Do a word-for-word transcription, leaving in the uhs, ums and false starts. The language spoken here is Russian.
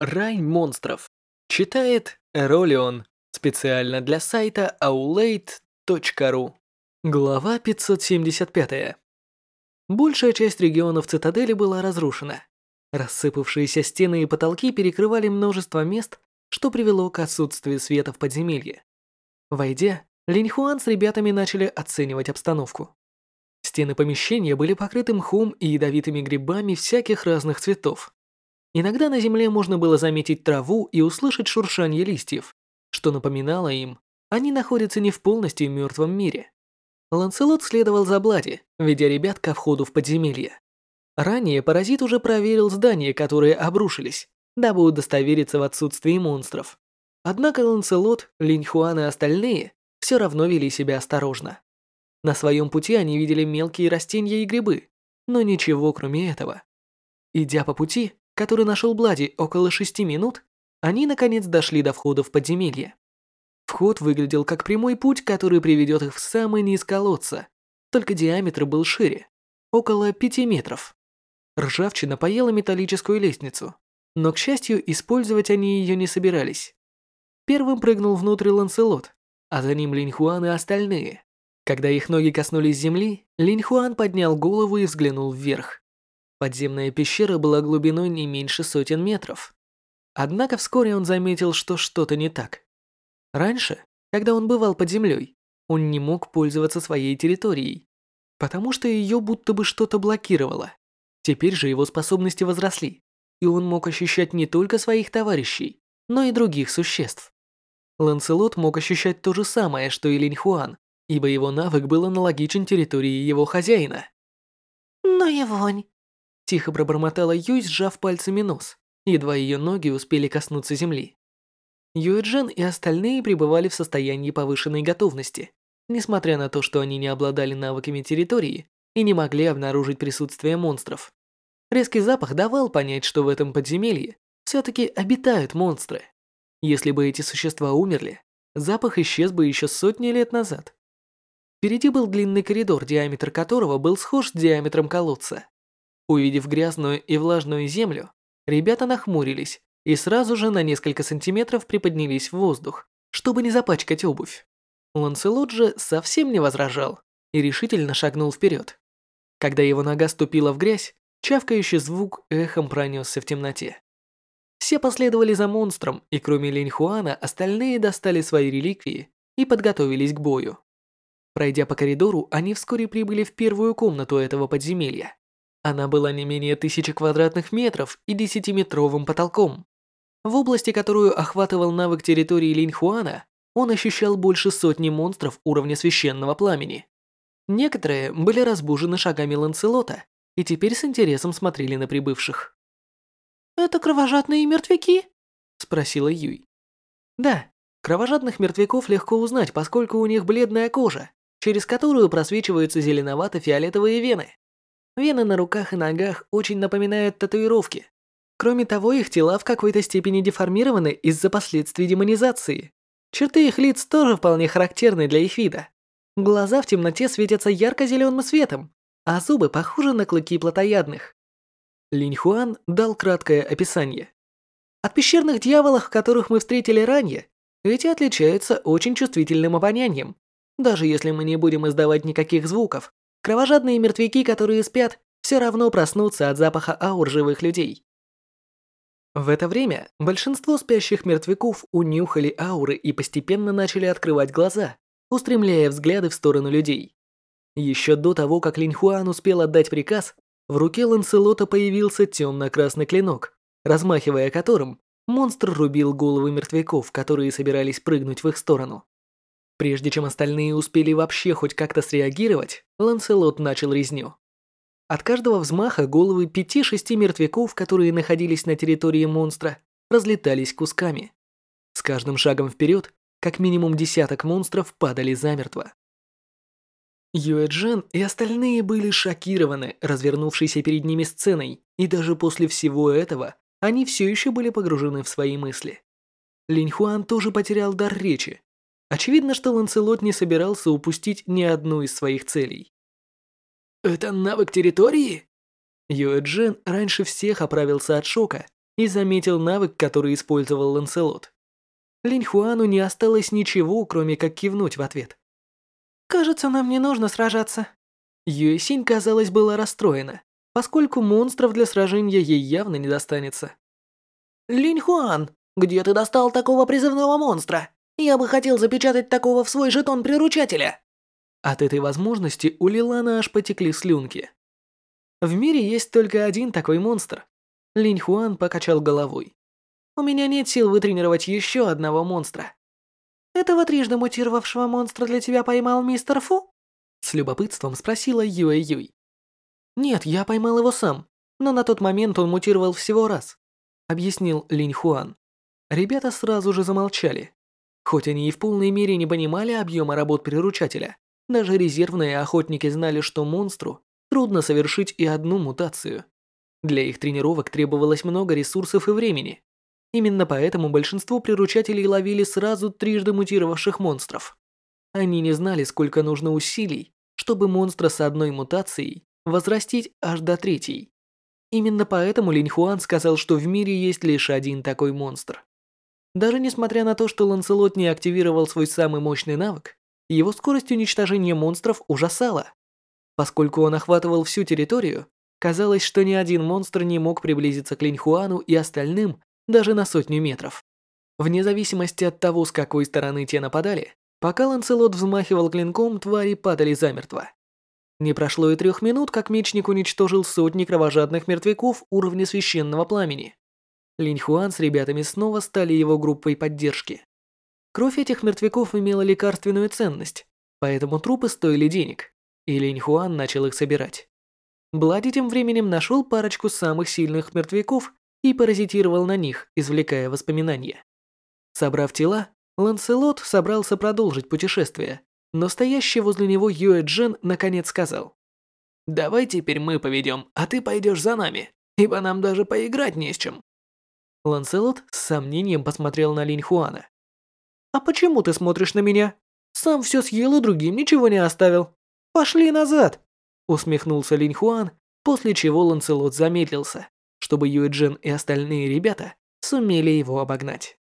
Рай монстров. Читает Эролион. Специально для сайта аулейт точка ру. Глава пятьсот семьдесят пять. Большая часть регионов цитадели была разрушена. Рассыпавшиеся стены и потолки перекрывали множество мест, что привело к отсутствию света в подземелье. Войдя, Линьхуан с ребятами начали оценивать обстановку. Стены помещения были покрыты мхом и ядовитыми грибами всяких разных цветов. Иногда на земле можно было заметить траву и услышать шуршание листьев, что напоминало им, они находятся не в полностью мертвом мире. Ланселот следовал за Блади, ведя ребят ко входу в подземелье. Ранее паразит уже проверил здания, которые обрушились, дабы удостовериться в отсутствии монстров. Однако Ланселот, Линьхуан и остальные все равно вели себя осторожно. На своем пути они видели мелкие растения и грибы, но ничего кроме этого. Идя по пути, который нашел Блади около шести минут, они наконец дошли до входа в подземелье. Вход выглядел как прямой путь, который приведет их в самый низ колодца, только диаметр был шире, около пяти метров. Ржавчина поела металлическую лестницу, но, к счастью, использовать они ее не собирались. Первым прыгнул внутрь Ланселот, а за ним Линьхуан и остальные. Когда их ноги коснулись земли, Линьхуан поднял голову и взглянул вверх. Подземная пещера была глубиной не меньше сотен метров. Однако вскоре он заметил, что что-то не так. Раньше, когда он бывал под землей, он не мог пользоваться своей территорией, потому что ее будто бы что-то блокировало. Теперь же его способности возросли, и он мог ощущать не только своих товарищей, но и других существ. Ланселот мог ощущать то же самое, что и Линьхуан, ибо его навык был аналогичен территории его хозяина. «Ну и вонь!» Тихо пробормотала Юй, сжав пальцами нос, едва ее ноги успели коснуться земли. Юэджен и остальные пребывали в состоянии повышенной готовности, несмотря на то, что они не обладали навыками территории и не могли обнаружить присутствие монстров. Резкий запах давал понять, что в этом подземелье все-таки обитают монстры. Если бы эти существа умерли, запах исчез бы еще сотни лет назад. Впереди был длинный коридор, диаметр которого был схож с диаметром колодца. Увидев грязную и влажную землю, ребята нахмурились и сразу же на несколько сантиметров приподнялись в воздух, чтобы не запачкать обувь. Ланселот же совсем не возражал и решительно шагнул вперед. Когда его нога ступила в грязь, чавкающий звук эхом пронесся в темноте. Все последовали за монстром, и кроме Линьхуана, остальные достали свои реликвии и подготовились к бою. Пройдя по коридору, они вскоре прибыли в первую комнату этого подземелья. Она была не менее тысячи квадратных метров и десятиметровым потолком. В области, которую охватывал навык территории Линьхуана, он ощущал больше сотни монстров уровня священного пламени. Некоторые были разбужены шагами Ланселота и теперь с интересом смотрели на прибывших. «Это кровожадные мертвяки?» – спросила Юй. Да, кровожадных мертвяков легко узнать, поскольку у них бледная кожа, через которую просвечиваются зеленовато-фиолетовые вены. Вены на руках и ногах очень напоминают татуировки. Кроме того, их тела в какой-то степени деформированы из-за последствий демонизации. Черты их лиц тоже вполне характерны для их вида. Глаза в темноте светятся ярко-зеленым светом, а зубы похожи на клыки плотоядных. Линьхуан дал краткое описание. От пещерных дьяволов, которых мы встретили ранее, эти отличаются очень чувствительным обонянием. Даже если мы не будем издавать никаких звуков, кровожадные мертвяки, которые спят, все равно проснутся от запаха аур живых людей. В это время большинство спящих мертвяков унюхали ауры и постепенно начали открывать глаза, устремляя взгляды в сторону людей. Еще до того, как Линьхуан успел отдать приказ, в руке Ланселота появился темно-красный клинок, размахивая которым, монстр рубил головы мертвяков, которые собирались прыгнуть в их сторону. Прежде чем остальные успели вообще хоть как-то среагировать, Ланселот начал резню. От каждого взмаха головы пяти-шести мертвяков, которые находились на территории монстра, разлетались кусками. С каждым шагом вперед, как минимум десяток монстров падали замертво. Юэджен и остальные были шокированы развернувшейся перед ними сценой, и даже после всего этого они все еще были погружены в свои мысли. Линьхуан тоже потерял дар речи. Очевидно, что Ланселот не собирался упустить ни одну из своих целей. «Это навык территории?» Юэджен раньше всех оправился от шока и заметил навык, который использовал Ланселот. Линь Хуану не осталось ничего, кроме как кивнуть в ответ. «Кажется, нам не нужно сражаться». Юэ Синь, казалось, была расстроена, поскольку монстров для сражения ей явно не достанется. «Линь Хуан, где ты достал такого призывного монстра? Я бы хотел запечатать такого в свой жетон приручателя». От этой возможности у Лилана аж потекли слюнки. В мире есть только один такой монстр. Линь Хуан покачал головой. У меня нет сил вытренировать еще одного монстра. «Этого трижды мутировавшего монстра для тебя поймал мистер Фу?» С любопытством спросила Юэ Юй. Нет, я поймал его сам, но на тот момент он мутировал всего раз, объяснил Линь Хуан. Ребята сразу же замолчали. Хоть они и в полной мере не понимали объема работ приручателя, даже резервные охотники знали, что монстру трудно совершить и одну мутацию. Для их тренировок требовалось много ресурсов и времени. Именно поэтому большинство приручателей ловили сразу трижды мутировавших монстров. Они не знали, сколько нужно усилий, чтобы монстра с одной мутацией возрастить аж до третьей. Именно поэтому Линь Хуан сказал, что в мире есть лишь один такой монстр. Даже несмотря на то, что Ланселот не активировал свой самый мощный навык, его скорость уничтожения монстров ужасала. Поскольку он охватывал всю территорию, казалось, что ни один монстр не мог приблизиться к Линь Хуану и остальным даже на сотню метров. Вне зависимости от того, с какой стороны те нападали, пока Ланселот взмахивал клинком, твари падали замертво. Не прошло и трех минут, как мечник уничтожил сотни кровожадных мертвяков уровня священного пламени. Линь Хуан с ребятами снова стали его группой поддержки. Кровь этих мертвяков имела лекарственную ценность, поэтому трупы стоили денег, и Линь Хуан начал их собирать. Блади тем временем нашел парочку самых сильных мертвяков и паразитировал на них, извлекая воспоминания. Собрав тела, Ланселот собрался продолжить путешествие, но стоящий возле него Юэ Джен наконец сказал: «Давай теперь мы поведем, а ты пойдешь за нами, ибо нам даже поиграть не с чем». Ланселот с сомнением посмотрел на Линь Хуана. «А почему ты смотришь на меня? Сам все съел и другим ничего не оставил. Пошли назад!» Усмехнулся Линь Хуан, после чего Ланселот замедлился, чтобы Юэ Джен и остальные ребята сумели его обогнать.